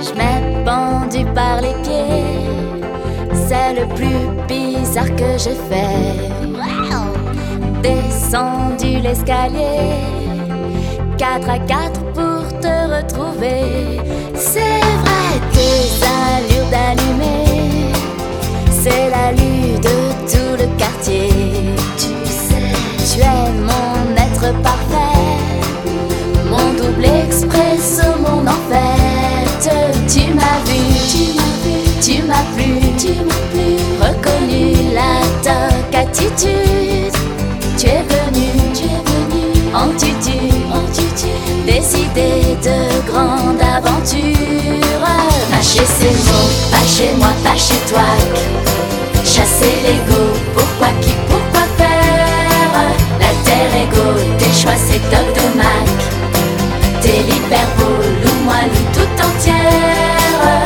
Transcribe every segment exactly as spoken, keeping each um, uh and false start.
Je m'ai pendu par les pieds, c'est le plus bizarre que j'ai fait. Descendu l'escalier, quatre à quatre pour te retrouver. C'est vrai, tes allures d'allumé, c'est la lue de tout le quartier. Tu sais, tu es mon être parfait, mon double expresso, mon enfer. Tu m'as vu, tu m'as vu, tu m'as plu, tu m'as plu, reconnu la toque attitude. Tu es venu, tu es venu, en tutu, en tutu, décidé de grande aventure. Pas chez ces mots, pas chez moi, pas chez toi. Chasser l'ego, pourquoi qui, pourquoi faire. L'alter ego, tes choix c'est Doc de Mac. T'es l'hyperbole ou moi loue tout entière.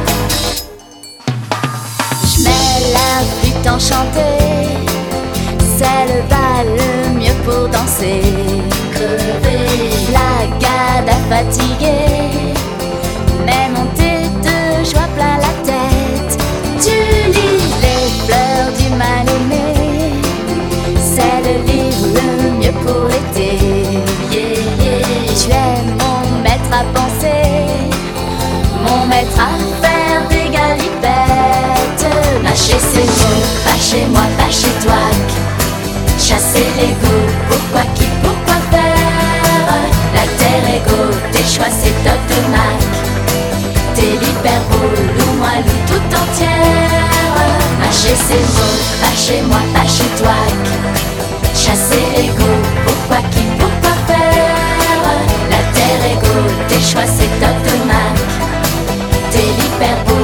J'mets la flûte enchantée, c'est le bal le mieux pour danser. Crever, la gada fatiguée, mais monter de joie plein la tête. Tu lis les fleurs du mal-aimé, c'est le livre le mieux pour l'été. Yeah, yeah. Tu es mon maître à penser, mon maître à faire des galipettes. Lâcher ses mots, pas chez moi, pas chez toi. Chasser l'ego, pourquoi qui, pourquoi faire. L'alter ego, tes choix c'est Doc de Mac. T'es l'hyperbole ou moi loue tout entière. Lâcher ses mots, pas chez moi, pas chez toi. Chasser l'ego, pourquoi qui, pourquoi faire. L'alter ego, tes choix c'est Doc de Mac. T'es l'hyperbole